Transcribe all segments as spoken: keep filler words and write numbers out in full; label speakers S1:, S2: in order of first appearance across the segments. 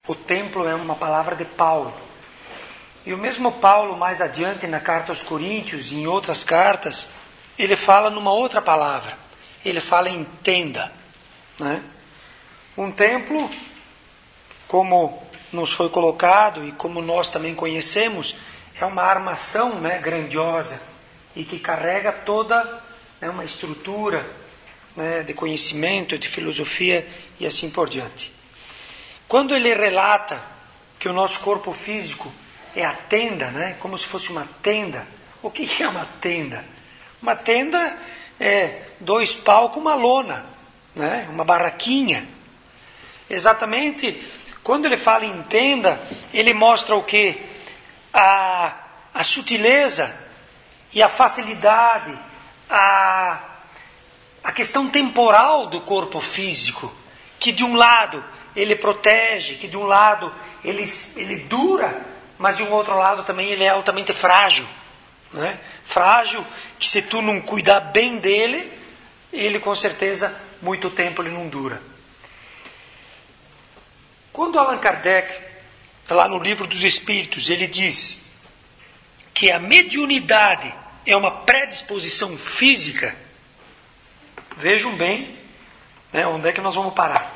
S1: o templo é uma palavra de Paulo. E o mesmo Paulo, mais adiante na carta aos Coríntios e em outras cartas, ele fala numa outra palavra. Ele fala em tenda, né? Um templo, como nos foi colocado e como nós também conhecemos, é uma armação, né, grandiosa e que carrega toda, né, uma estrutura, né, de conhecimento, de filosofia e assim por diante. Quando ele relata que o nosso corpo físico é a tenda, né, como se fosse uma tenda, o que é uma tenda? Uma tenda é dois pau com uma lona, né, uma barraquinha. Exatamente, quando ele fala em tenda, ele mostra o quê? A, a sutileza e a facilidade, a, a questão temporal do corpo físico, que de um lado ele protege, que de um lado ele, ele dura, mas de um outro lado também ele é altamente frágil, né? Frágil, que se tu não cuidar bem dele, ele com certeza muito tempo ele não dura. Quando Allan Kardec, lá no Livro dos Espíritos, ele diz que a mediunidade é uma predisposição física, vejam bem, né, onde é que nós vamos parar.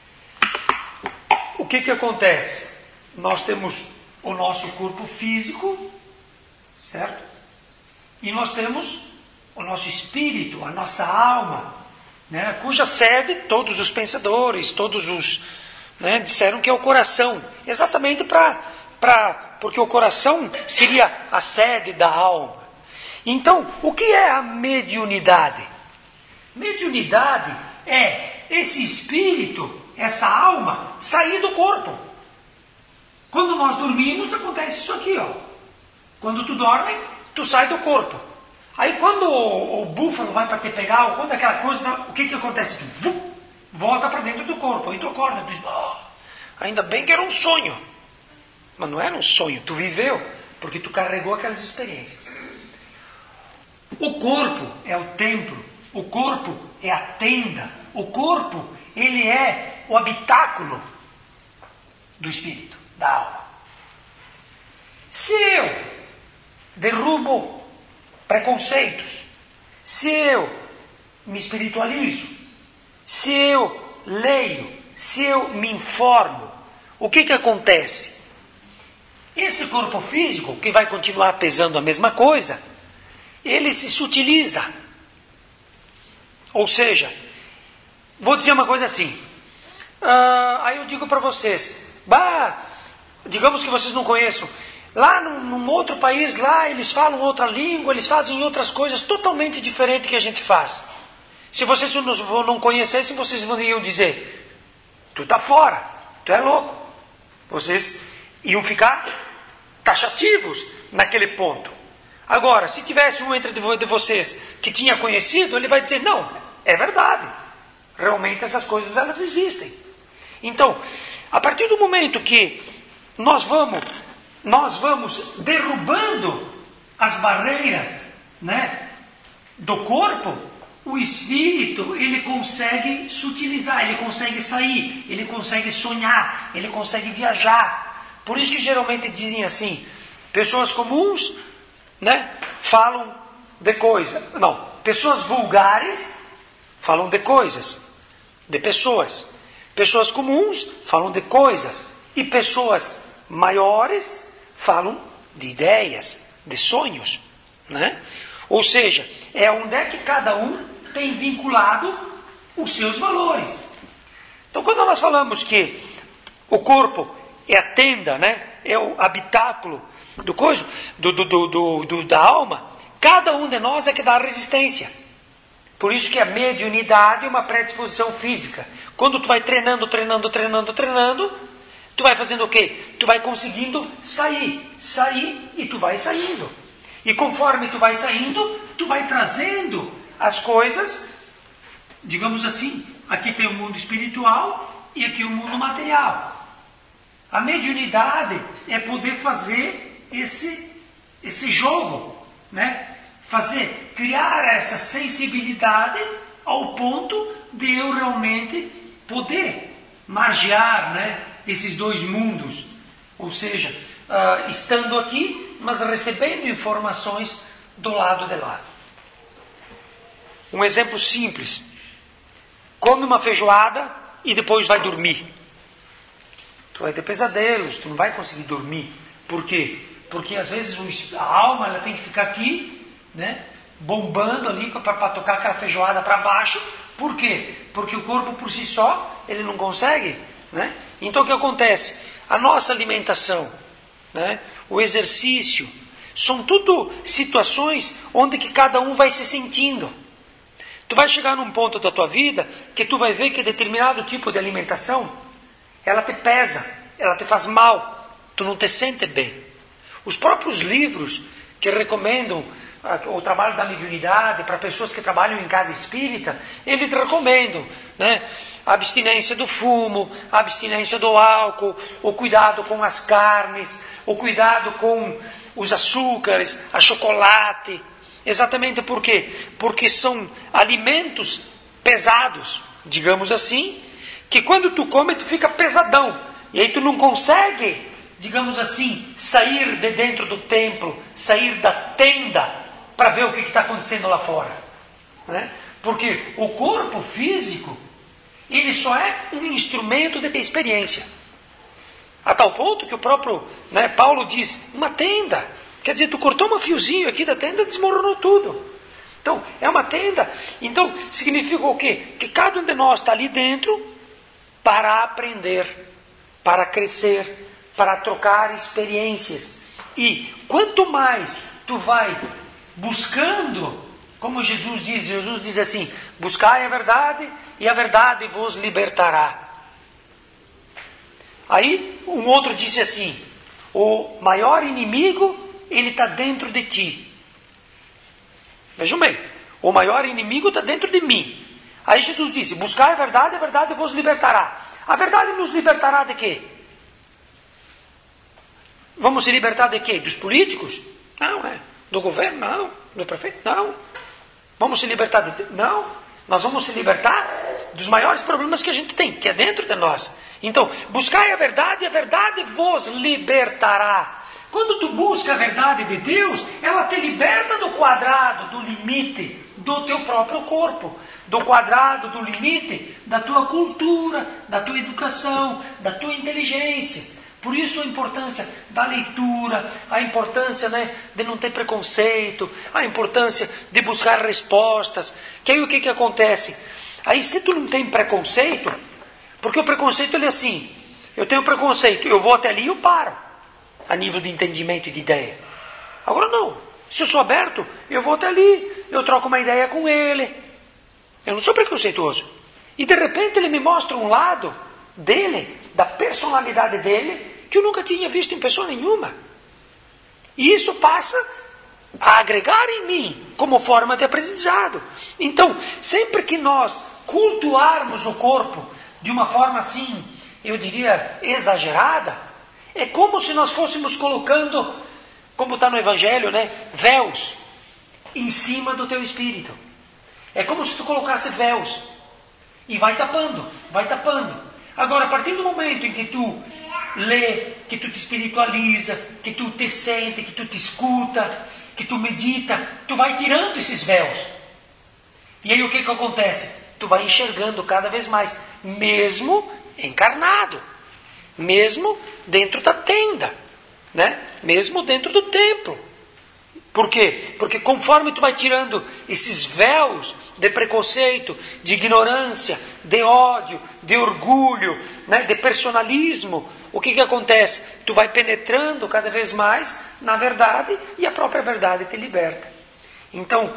S1: O que que acontece? Nós temos o nosso corpo físico, certo? E nós temos o nosso espírito, a nossa alma, né, cuja sede todos os pensadores, todos os... Né, disseram que é o coração, exatamente para, para, porque o coração seria a sede da alma. Então, o que é a mediunidade? Mediunidade é esse espírito, essa alma, sair do corpo. Quando nós dormimos, acontece isso aqui, ó. Quando tu dorme, tu sai do corpo. Aí quando o, o búfalo vai para te pegar, ou quando aquela coisa, o que que acontece? Tu, vum, volta para dentro do corpo. Aí tu acorda, tu diz, oh, ainda bem que era um sonho. Mas não era um sonho, tu viveu, porque tu carregou aquelas experiências. O corpo é o templo, o corpo é a tenda, o corpo, ele é o habitáculo do espírito, da alma. Se eu derrubo preconceitos, se eu me espiritualizo, se eu leio, se eu me informo, o que que acontece? Esse corpo físico, que vai continuar pesando a mesma coisa, ele se sutiliza. Ou seja, vou dizer uma coisa assim, uh, aí eu digo para vocês, bah, digamos que vocês não conheçam, lá num, num outro país, lá eles falam outra língua, eles fazem outras coisas totalmente diferentes que a gente faz. Se vocês não, não conhecessem, vocês iam dizer, tu tá fora, tu é louco. Vocês iam ficar taxativos naquele ponto. Agora, se tivesse um entre de vocês que tinha conhecido, ele vai dizer, não, é verdade. Realmente essas coisas, elas existem. Então, a partir do momento que nós vamos, nós vamos derrubando as barreiras, né, do corpo, o espírito, ele consegue sutilizar, ele consegue sair, ele consegue sonhar, ele consegue viajar. Por isso que geralmente dizem assim, pessoas comuns, né, falam de coisas. Não, pessoas vulgares falam de coisas, de pessoas. Pessoas comuns falam de coisas. E pessoas maiores falam de ideias, de sonhos, né? Ou seja, é onde é que cada um tem vinculado os seus valores. Então, quando nós falamos que o corpo é a tenda, né, é o habitáculo do coisa, do, do, do, do, do, da alma, cada um de nós é que dá a resistência. Por isso que a mediunidade é uma predisposição física. Quando tu vai treinando, treinando, treinando, treinando, tu vai fazendo o quê? Tu vai conseguindo sair, sair e tu vai saindo. E conforme tu vai saindo, tu vai trazendo as coisas, digamos assim, aqui tem o mundo espiritual e aqui o mundo material. A mediunidade é poder fazer esse, esse jogo, né? Fazer, criar essa sensibilidade ao ponto de eu realmente poder margear, né, esses dois mundos, ou seja, uh, estando aqui, mas recebendo informações do lado de lá. Um exemplo simples: come uma feijoada e depois vai dormir. Tu vai ter pesadelos, tu não vai conseguir dormir. Por quê? Porque às vezes a alma ela tem que ficar aqui, né, bombando ali para tocar aquela feijoada para baixo. Por quê? Porque o corpo por si só ele não consegue, né? Então o que acontece? A nossa alimentação, né, o exercício, são tudo situações onde que cada um vai se sentindo. Tu vai chegar num ponto da tua vida que tu vai ver que determinado tipo de alimentação ela te pesa, ela te faz mal, tu não te sente bem. Os próprios livros que recomendam o trabalho da mediunidade para pessoas que trabalham em casa espírita, eles recomendam, né, a abstinência do fumo, a abstinência do álcool, o cuidado com as carnes, o cuidado com os açúcares, a chocolate. Exatamente por quê? Porque são alimentos pesados, digamos assim, que quando tu come tu fica pesadão. E aí tu não consegue, digamos assim, sair de dentro do templo, sair da tenda para ver o que está acontecendo lá fora, né? Porque o corpo físico, ele só é um instrumento de experiência. A tal ponto que o próprio, né, Paulo diz, uma tenda. Quer dizer, tu cortou um fiozinho aqui da tenda, desmoronou tudo. Então, é uma tenda. Então, significa o quê? Que cada um de nós está ali dentro para aprender, para crescer, para trocar experiências. E quanto mais tu vai buscando, como Jesus diz, Jesus diz assim, buscai a verdade e a verdade vos libertará. Aí um outro disse assim, o maior inimigo, ele está dentro de ti. Vejam bem, o maior inimigo está dentro de mim. Aí Jesus disse, buscai a verdade, a verdade vos libertará. A verdade nos libertará de quê? Vamos se libertar de quê? Dos políticos? Não, é. Do governo? Não. Do prefeito? Não. Vamos se libertar de... Não. Nós vamos se libertar dos maiores problemas que a gente tem, que é dentro de nós. Então, buscai a verdade e a verdade vos libertará. Quando tu busca a verdade de Deus, ela te liberta do quadrado, do limite do teu próprio corpo, do quadrado, do limite da tua cultura, da tua educação, da tua inteligência. Por isso a importância da leitura, a importância, né, de não ter preconceito, a importância de buscar respostas. Que aí o que, que acontece? Aí se tu não tem preconceito, porque o preconceito ele é assim, eu tenho preconceito, eu vou até ali e eu paro, a nível de entendimento e de ideia. Agora não, se eu sou aberto, eu vou até ali, eu troco uma ideia com ele, eu não sou preconceituoso. E de repente ele me mostra um lado dele, da personalidade dele, que eu nunca tinha visto em pessoa nenhuma. E isso passa a agregar em mim como forma de aprendizado. Então, sempre que nós cultuarmos o corpo de uma forma assim, eu diria, exagerada, é como se nós fôssemos colocando, como está no Evangelho, né, véus em cima do teu espírito. É como se tu colocasse véus e vai tapando, vai tapando. Agora, a partir do momento em que tu lê, que tu te espiritualiza, que tu te sente, que tu te escuta, que tu medita, tu vai tirando esses véus. E aí o que que acontece? Tu vai enxergando cada vez mais, mesmo encarnado, mesmo dentro da tenda, né? Mesmo dentro do templo. Por quê? Porque conforme tu vai tirando esses véus de preconceito, de ignorância, de ódio, de orgulho, né, de personalismo, o que que acontece? Tu vai penetrando cada vez mais na verdade e a própria verdade te liberta. Então,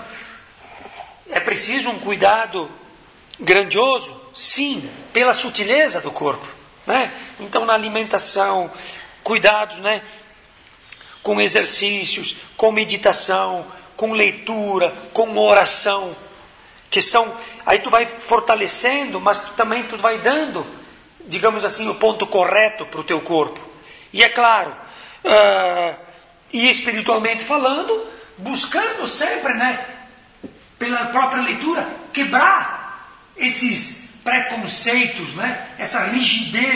S1: é preciso um cuidado grandioso, sim, pela sutileza do corpo, né? Então, na alimentação, cuidados, né, com exercícios, com meditação, com leitura, com oração, que são, aí tu vai fortalecendo, mas tu, também tu vai dando, digamos assim, o ponto correto para o teu corpo. E é claro, uh, e espiritualmente falando, buscando sempre, né, pela própria leitura, quebrar esses preconceitos, né, essa rigidez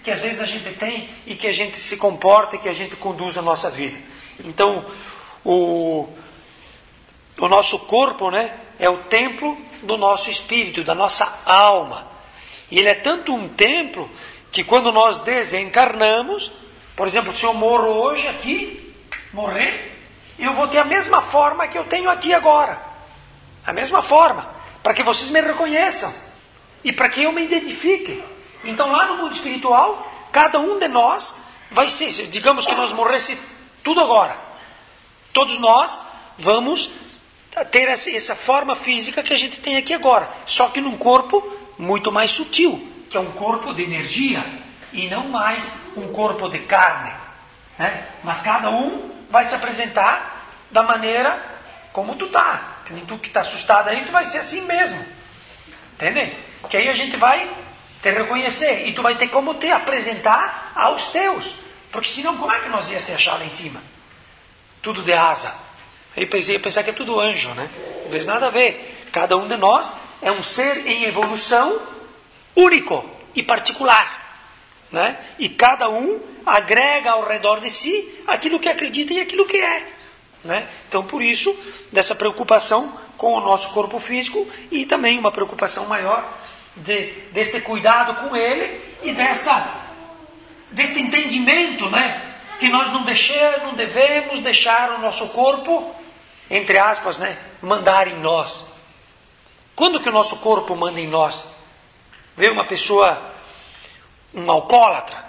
S1: que às vezes a gente tem e que a gente se comporta e que a gente conduz a nossa vida. Então, o, o nosso corpo, né, é o templo do nosso espírito, da nossa alma. E ele é tanto um templo que quando nós desencarnamos, por exemplo, se eu morro hoje aqui, morrer, eu vou ter a mesma forma que eu tenho aqui agora. A mesma forma, para que vocês me reconheçam e para que eu me identifique. Então lá no mundo espiritual, cada um de nós vai ser, digamos que nós morresse tudo agora. Todos nós vamos ter essa, essa forma física que a gente tem aqui agora, só que num corpo muito mais sutil, que é um corpo de energia e não mais um corpo de carne, né? Mas cada um vai se apresentar da maneira como tu tá. Que nem tu que está assustado aí, tu vai ser assim mesmo, entende? Que aí a gente vai te reconhecer e tu vai ter como te apresentar aos teus, porque senão como é que nós ia se achar lá em cima? Tudo de asa. Aí pensei, pensar que é tudo anjo, né? Não fez nada a ver. Cada um de nós é um ser em evolução único e particular, né? E cada um agrega ao redor de si aquilo que acredita e aquilo que é, né? Então, por isso, dessa preocupação com o nosso corpo físico e também uma preocupação maior de, deste cuidado com ele e desta, deste entendimento, né? Que nós não, deixar, não devemos deixar o nosso corpo, entre aspas, né, mandar em nós. Quando que o nosso corpo manda em nós? Vê uma pessoa, um alcoólatra.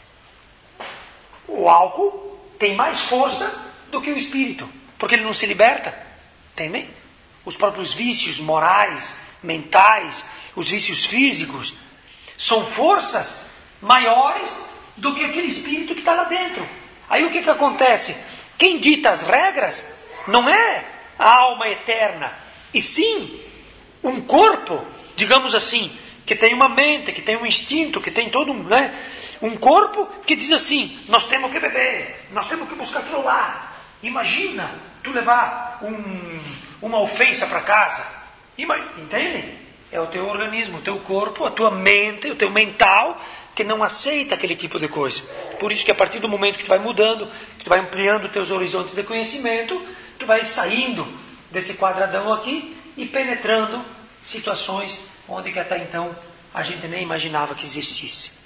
S1: O álcool tem mais força do que o espírito, porque ele não se liberta. Entendem? Os próprios vícios morais, mentais, os vícios físicos, são forças maiores do que aquele espírito que está lá dentro. Aí o que, que acontece? Quem dita as regras não é a alma eterna, e sim um corpo, digamos assim, que tem uma mente, que tem um instinto, que tem todo um, né, um corpo que diz assim, nós temos que beber, nós temos que buscar aquilo lá. Imagina tu levar um, uma ofensa para casa. Entende? É o teu organismo, o teu corpo, a tua mente, o teu mental, que não aceita aquele tipo de coisa. Por isso que a partir do momento que tu vai mudando, que tu vai ampliando os teus horizontes de conhecimento, tu vai saindo desse quadradão aqui e penetrando situações onde que até então a gente nem imaginava que existisse.